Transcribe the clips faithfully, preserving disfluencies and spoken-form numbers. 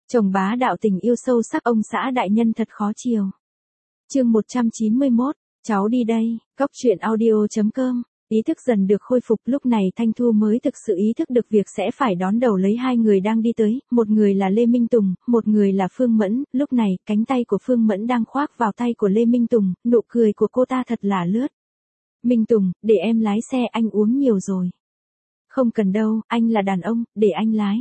Chồng bá đạo tình yêu sâu sắc ông xã đại nhân thật khó chiều. Chương một trăm chín mươi mốt, cháu đi đây, cóc truyện audio chấm com. Ý thức dần được khôi phục, lúc này Thanh Thu mới thực sự ý thức được việc sẽ phải đón đầu lấy hai người đang đi tới, một người là Lê Minh Tùng, một người là Phương Mẫn. Lúc này, cánh tay của Phương Mẫn đang khoác vào tay của Lê Minh Tùng, nụ cười của cô ta thật là lướt. Minh Tùng, để em lái xe, anh uống nhiều rồi. Không cần đâu, anh là đàn ông, để anh lái.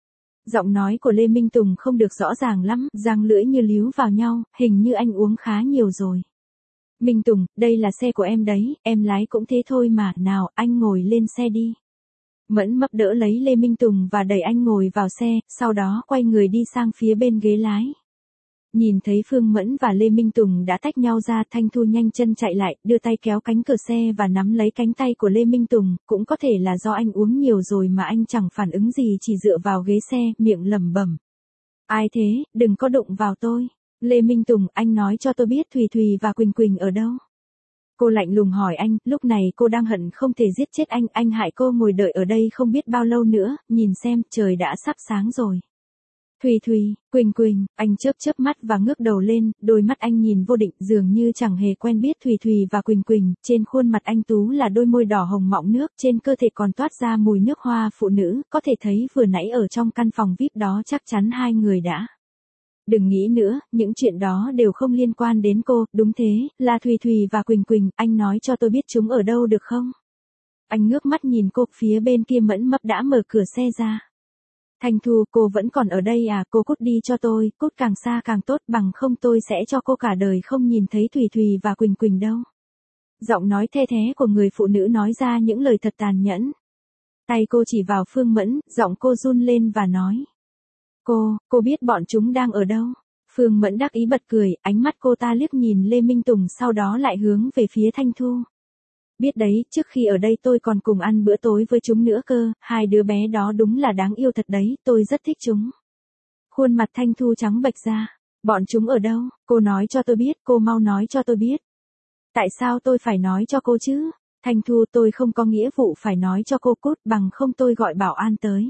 Giọng nói của Lê Minh Tùng không được rõ ràng lắm, răng lưỡi như líu vào nhau, hình như anh uống khá nhiều rồi. Minh Tùng, đây là xe của em đấy, em lái cũng thế thôi mà, nào, anh ngồi lên xe đi. Mẫn mấp đỡ lấy Lê Minh Tùng và đẩy anh ngồi vào xe, sau đó quay người đi sang phía bên ghế lái. Nhìn thấy Phương Mẫn và Lê Minh Tùng đã tách nhau ra, Thanh Thu nhanh chân chạy lại, đưa tay kéo cánh cửa xe và nắm lấy cánh tay của Lê Minh Tùng, cũng có thể là do anh uống nhiều rồi mà anh chẳng phản ứng gì, chỉ dựa vào ghế xe, miệng lẩm bẩm. Ai thế, đừng có đụng vào tôi. Lê Minh Tùng, anh nói cho tôi biết Thùy Thùy và Quỳnh Quỳnh ở đâu? Cô lạnh lùng hỏi anh, lúc này cô đang hận không thể giết chết anh, anh hại cô ngồi đợi ở đây không biết bao lâu nữa, nhìn xem, trời đã sắp sáng rồi. Thùy Thùy, Quỳnh Quỳnh, anh chớp chớp mắt và ngước đầu lên, đôi mắt anh nhìn vô định, dường như chẳng hề quen biết Thùy Thùy và Quỳnh Quỳnh, trên khuôn mặt anh tú là đôi môi đỏ hồng mọng nước, trên cơ thể còn toát ra mùi nước hoa phụ nữ, có thể thấy vừa nãy ở trong căn phòng vi ai pi đó chắc chắn hai người đã. Đừng nghĩ nữa, những chuyện đó đều không liên quan đến cô, đúng thế, là Thùy Thùy và Quỳnh Quỳnh, anh nói cho tôi biết chúng ở đâu được không? Anh ngước mắt nhìn cô, phía bên kia Mẫn Mấp đã mở cửa xe ra. Thanh Thu, cô vẫn còn ở đây à, cô cút đi cho tôi, cút càng xa càng tốt, bằng không tôi sẽ cho cô cả đời không nhìn thấy Thùy Thùy và Quỳnh Quỳnh đâu. Giọng nói the thé của người phụ nữ nói ra những lời thật tàn nhẫn. Tay cô chỉ vào Phương Mẫn, giọng cô run lên và nói. Cô, cô biết bọn chúng đang ở đâu? Phương Mẫn đắc ý bật cười, ánh mắt cô ta liếc nhìn Lê Minh Tùng sau đó lại hướng về phía Thanh Thu. Biết đấy, trước khi ở đây tôi còn cùng ăn bữa tối với chúng nữa cơ, hai đứa bé đó đúng là đáng yêu thật đấy, tôi rất thích chúng. Khuôn mặt Thanh Thu trắng bệch ra. Bọn chúng ở đâu? Cô nói cho tôi biết, cô mau nói cho tôi biết. Tại sao tôi phải nói cho cô chứ? Thanh Thu, tôi không có nghĩa vụ phải nói cho cô, cút, bằng không tôi gọi bảo an tới.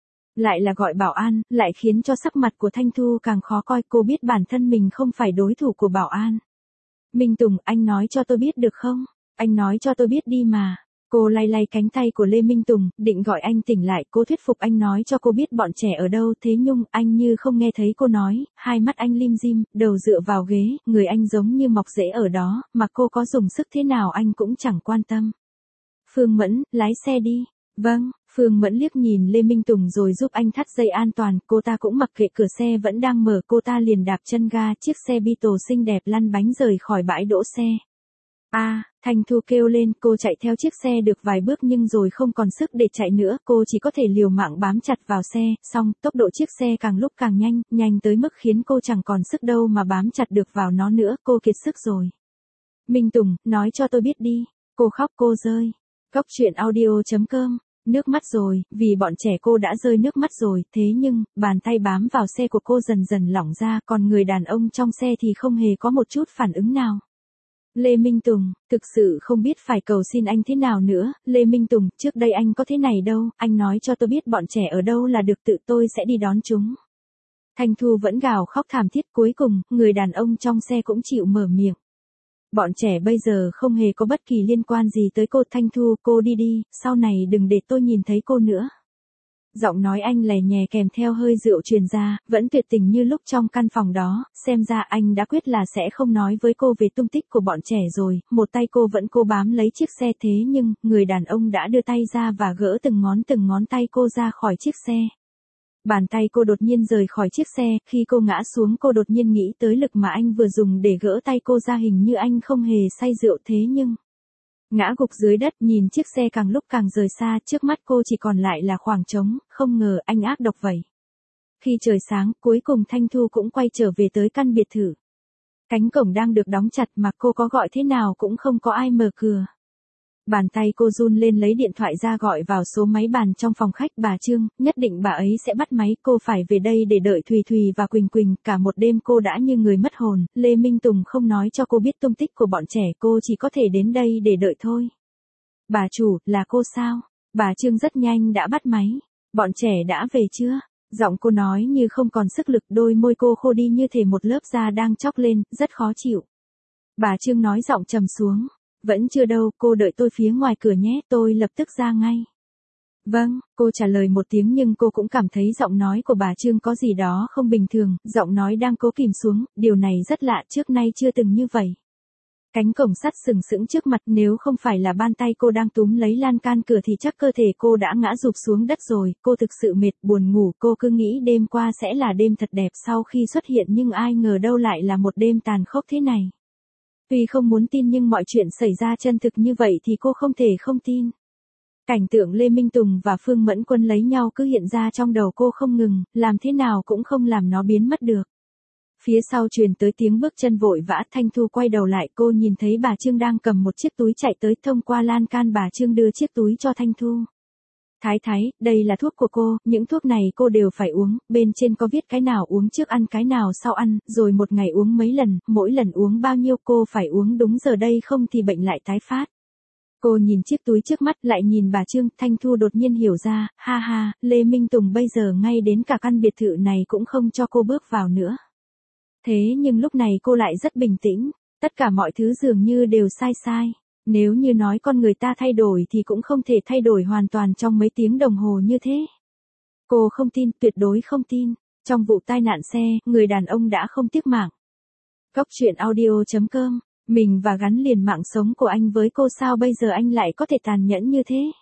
Lại là gọi bảo an, lại khiến cho sắc mặt của Thanh Thu càng khó coi, cô biết bản thân mình không phải đối thủ của bảo an. Minh Tùng, anh nói cho tôi biết được không? Anh nói cho tôi biết đi mà. Cô lay lay cánh tay của Lê Minh Tùng, định gọi anh tỉnh lại, cô thuyết phục anh nói cho cô biết bọn trẻ ở đâu, thế nhưng anh như không nghe thấy cô nói, hai mắt anh lim dim, đầu dựa vào ghế, người anh giống như mọc rễ ở đó, mà cô có dùng sức thế nào anh cũng chẳng quan tâm. Phương Mẫn, lái xe đi. Vâng, Phương Mẫn liếc nhìn Lê Minh Tùng rồi giúp anh thắt dây an toàn, cô ta cũng mặc kệ cửa xe vẫn đang mở, cô ta liền đạp chân ga, chiếc xe Beetle xinh đẹp lăn bánh rời khỏi bãi đỗ xe. A, à, Thanh Thu kêu lên, cô chạy theo chiếc xe được vài bước nhưng rồi không còn sức để chạy nữa, cô chỉ có thể liều mạng bám chặt vào xe, xong, tốc độ chiếc xe càng lúc càng nhanh, nhanh tới mức khiến cô chẳng còn sức đâu mà bám chặt được vào nó nữa, cô kiệt sức rồi. Minh Tùng, nói cho tôi biết đi, cô khóc cô rơi. Cóc truyện audio chấm com. Nước mắt rồi, vì bọn trẻ cô đã rơi nước mắt rồi, thế nhưng, bàn tay bám vào xe của cô dần dần lỏng ra, còn người đàn ông trong xe thì không hề có một chút phản ứng nào. Lê Minh Tùng, thực sự không biết phải cầu xin anh thế nào nữa, Lê Minh Tùng, trước đây anh có thế này đâu, anh nói cho tôi biết bọn trẻ ở đâu là được, tự tôi sẽ đi đón chúng. Thanh Thu vẫn gào khóc thảm thiết, cuối cùng, người đàn ông trong xe cũng chịu mở miệng. Bọn trẻ bây giờ không hề có bất kỳ liên quan gì tới cô. Thanh Thu, cô đi đi, sau này đừng để tôi nhìn thấy cô nữa. Giọng nói anh lè nhè kèm theo hơi rượu truyền ra, vẫn tuyệt tình như lúc trong căn phòng đó, xem ra anh đã quyết là sẽ không nói với cô về tung tích của bọn trẻ rồi, một tay cô vẫn cố bám lấy chiếc xe thế nhưng, người đàn ông đã đưa tay ra và gỡ từng ngón từng ngón tay cô ra khỏi chiếc xe. Bàn tay cô đột nhiên rời khỏi chiếc xe, khi cô ngã xuống cô đột nhiên nghĩ tới lực mà anh vừa dùng để gỡ tay cô ra, hình như anh không hề say rượu thế nhưng... Ngã gục dưới đất, nhìn chiếc xe càng lúc càng rời xa, trước mắt cô chỉ còn lại là khoảng trống, không ngờ anh ác độc vậy. Khi trời sáng, cuối cùng Thanh Thu cũng quay trở về tới căn biệt thự. Cánh cổng đang được đóng chặt mà cô có gọi thế nào cũng không có ai mở cửa. Bàn tay cô run lên lấy điện thoại ra gọi vào số máy bàn trong phòng khách, bà Trương, nhất định bà ấy sẽ bắt máy, cô phải về đây để đợi Thùy Thùy và Quỳnh Quỳnh, cả một đêm cô đã như người mất hồn, Lê Minh Tùng không nói cho cô biết tung tích của bọn trẻ, cô chỉ có thể đến đây để đợi thôi. Bà chủ, là cô sao? Bà Trương rất nhanh đã bắt máy. Bọn trẻ đã về chưa? Giọng cô nói như không còn sức lực, đôi môi cô khô đi như thể một lớp da đang chóc lên, rất khó chịu. Bà Trương nói giọng trầm xuống. Vẫn chưa đâu, cô đợi tôi phía ngoài cửa nhé, tôi lập tức ra ngay. Vâng, cô trả lời một tiếng nhưng cô cũng cảm thấy giọng nói của bà Trương có gì đó không bình thường, giọng nói đang cố kìm xuống, điều này rất lạ, trước nay chưa từng như vậy. Cánh cổng sắt sừng sững trước mặt, nếu không phải là bàn tay cô đang túm lấy lan can cửa thì chắc cơ thể cô đã ngã rụp xuống đất rồi, cô thực sự mệt, buồn ngủ, cô cứ nghĩ đêm qua sẽ là đêm thật đẹp sau khi xuất hiện nhưng ai ngờ đâu lại là một đêm tàn khốc thế này. Tuy không muốn tin nhưng mọi chuyện xảy ra chân thực như vậy thì cô không thể không tin. Cảnh tượng Lê Minh Tùng và Phương Mẫn Quân lấy nhau cứ hiện ra trong đầu cô không ngừng, làm thế nào cũng không làm nó biến mất được. Phía sau truyền tới tiếng bước chân vội vã, Thanh Thu quay đầu lại, cô nhìn thấy bà Trương đang cầm một chiếc túi chạy tới, thông qua lan can bà Trương đưa chiếc túi cho Thanh Thu. Thái thái, đây là thuốc của cô, những thuốc này cô đều phải uống, bên trên có viết cái nào uống trước ăn cái nào sau ăn, rồi một ngày uống mấy lần, mỗi lần uống bao nhiêu, cô phải uống đúng giờ đây không thì bệnh lại tái phát. Cô nhìn chiếc túi trước mắt lại nhìn bà Trương, Thanh Thu đột nhiên hiểu ra, ha ha, Lê Minh Tùng bây giờ ngay đến cả căn biệt thự này cũng không cho cô bước vào nữa. Thế nhưng lúc này cô lại rất bình tĩnh, tất cả mọi thứ dường như đều sai sai. Nếu như nói con người ta thay đổi thì cũng không thể thay đổi hoàn toàn trong mấy tiếng đồng hồ như thế. Cô không tin, tuyệt đối không tin. Trong vụ tai nạn xe, người đàn ông đã không tiếc mạng. Góc truyện audio chấm com, mình và gắn liền mạng sống của anh với cô, sao bây giờ anh lại có thể tàn nhẫn như thế?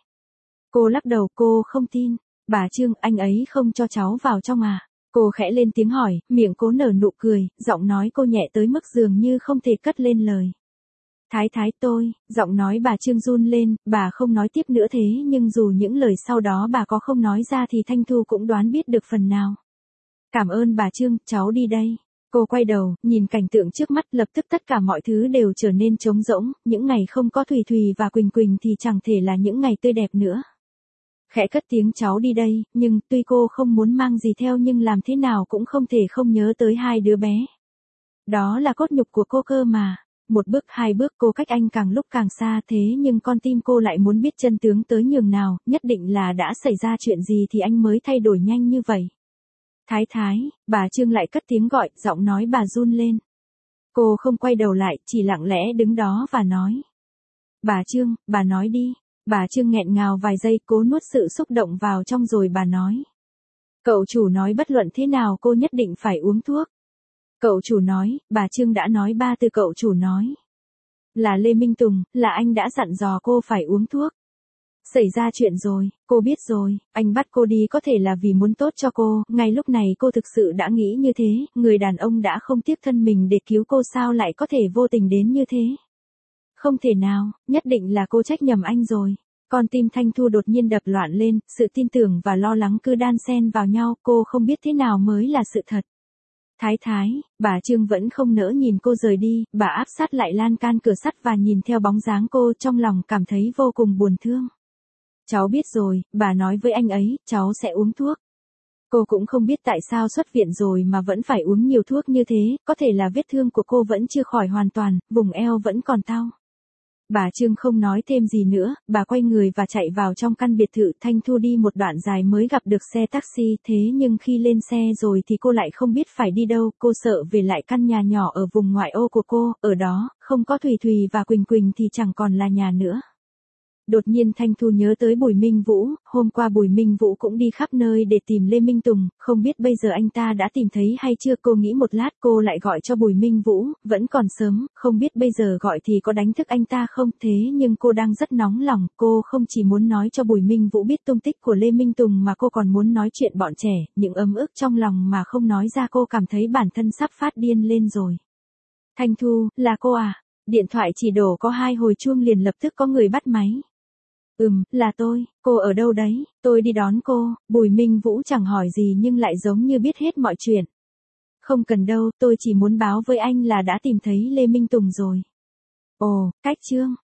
Cô lắc đầu, cô không tin. Bà Trương, anh ấy không cho cháu vào trong à? Cô khẽ lên tiếng hỏi, miệng cố nở nụ cười, giọng nói cô nhẹ tới mức dường như không thể cất lên lời. Thái thái tôi, giọng nói bà Trương run lên, bà không nói tiếp nữa thế nhưng dù những lời sau đó bà có không nói ra thì Thanh Thu cũng đoán biết được phần nào. Cảm ơn bà Trương, cháu đi đây. Cô quay đầu, nhìn cảnh tượng trước mắt, lập tức tất cả mọi thứ đều trở nên trống rỗng, những ngày không có Thùy Thùy và Quỳnh Quỳnh thì chẳng thể là những ngày tươi đẹp nữa. Khẽ cất tiếng cháu đi đây, nhưng tuy cô không muốn mang gì theo nhưng làm thế nào cũng không thể không nhớ tới hai đứa bé. Đó là cốt nhục của cô cơ mà. Một bước hai bước cô cách anh càng lúc càng xa, thế nhưng con tim cô lại muốn biết chân tướng tới nhường nào, nhất định là đã xảy ra chuyện gì thì anh mới thay đổi nhanh như vậy. Thái thái, bà Trương lại cất tiếng gọi, giọng nói bà run lên. Cô không quay đầu lại, chỉ lặng lẽ đứng đó và nói. Bà Trương, bà nói đi. Bà Trương nghẹn ngào vài giây, cố nuốt sự xúc động vào trong rồi bà nói. Cậu chủ nói bất luận thế nào cô nhất định phải uống thuốc. Cậu chủ nói, bà Trương đã nói ba từ cậu chủ nói. Là Lê Minh Tùng, là anh đã dặn dò cô phải uống thuốc. Xảy ra chuyện rồi, cô biết rồi, anh bắt cô đi có thể là vì muốn tốt cho cô, ngay lúc này cô thực sự đã nghĩ như thế, người đàn ông đã không tiếc thân mình để cứu cô sao lại có thể vô tình đến như thế. Không thể nào, nhất định là cô trách nhầm anh rồi. Con tim Thanh Thu đột nhiên đập loạn lên, sự tin tưởng và lo lắng cứ đan xen vào nhau, cô không biết thế nào mới là sự thật. Thái thái, bà Trương vẫn không nỡ nhìn cô rời đi, bà áp sát lại lan can cửa sắt và nhìn theo bóng dáng cô, trong lòng cảm thấy vô cùng buồn thương. Cháu biết rồi, bà nói với anh ấy, cháu sẽ uống thuốc. Cô cũng không biết tại sao xuất viện rồi mà vẫn phải uống nhiều thuốc như thế, có thể là vết thương của cô vẫn chưa khỏi hoàn toàn, vùng eo vẫn còn tao. Bà Trương không nói thêm gì nữa, bà quay người và chạy vào trong căn biệt thự. Thanh Thu đi một đoạn dài mới gặp được xe taxi, thế nhưng khi lên xe rồi thì cô lại không biết phải đi đâu, cô sợ về lại căn nhà nhỏ ở vùng ngoại ô của cô, ở đó, không có Thùy Thùy và Quỳnh Quỳnh thì chẳng còn là nhà nữa. Đột nhiên Thanh Thu nhớ tới Bùi Minh Vũ, hôm qua Bùi Minh Vũ cũng đi khắp nơi để tìm Lê Minh Tùng, không biết bây giờ anh ta đã tìm thấy hay chưa, cô nghĩ một lát cô lại gọi cho Bùi Minh Vũ, vẫn còn sớm, không biết bây giờ gọi thì có đánh thức anh ta không, thế nhưng cô đang rất nóng lòng, cô không chỉ muốn nói cho Bùi Minh Vũ biết tung tích của Lê Minh Tùng mà cô còn muốn nói chuyện bọn trẻ, những ấm ức trong lòng mà không nói ra, cô cảm thấy bản thân sắp phát điên lên rồi. Thanh Thu, là cô à? Điện thoại chỉ đổ có hai hồi chuông liền lập tức có người bắt máy. Ừm, là tôi, cô ở đâu đấy, tôi đi đón cô. Bùi Minh Vũ chẳng hỏi gì nhưng lại giống như biết hết mọi chuyện. Không cần đâu, tôi chỉ muốn báo với anh là đã tìm thấy Lê Minh Tùng rồi. Ồ, cách Trương,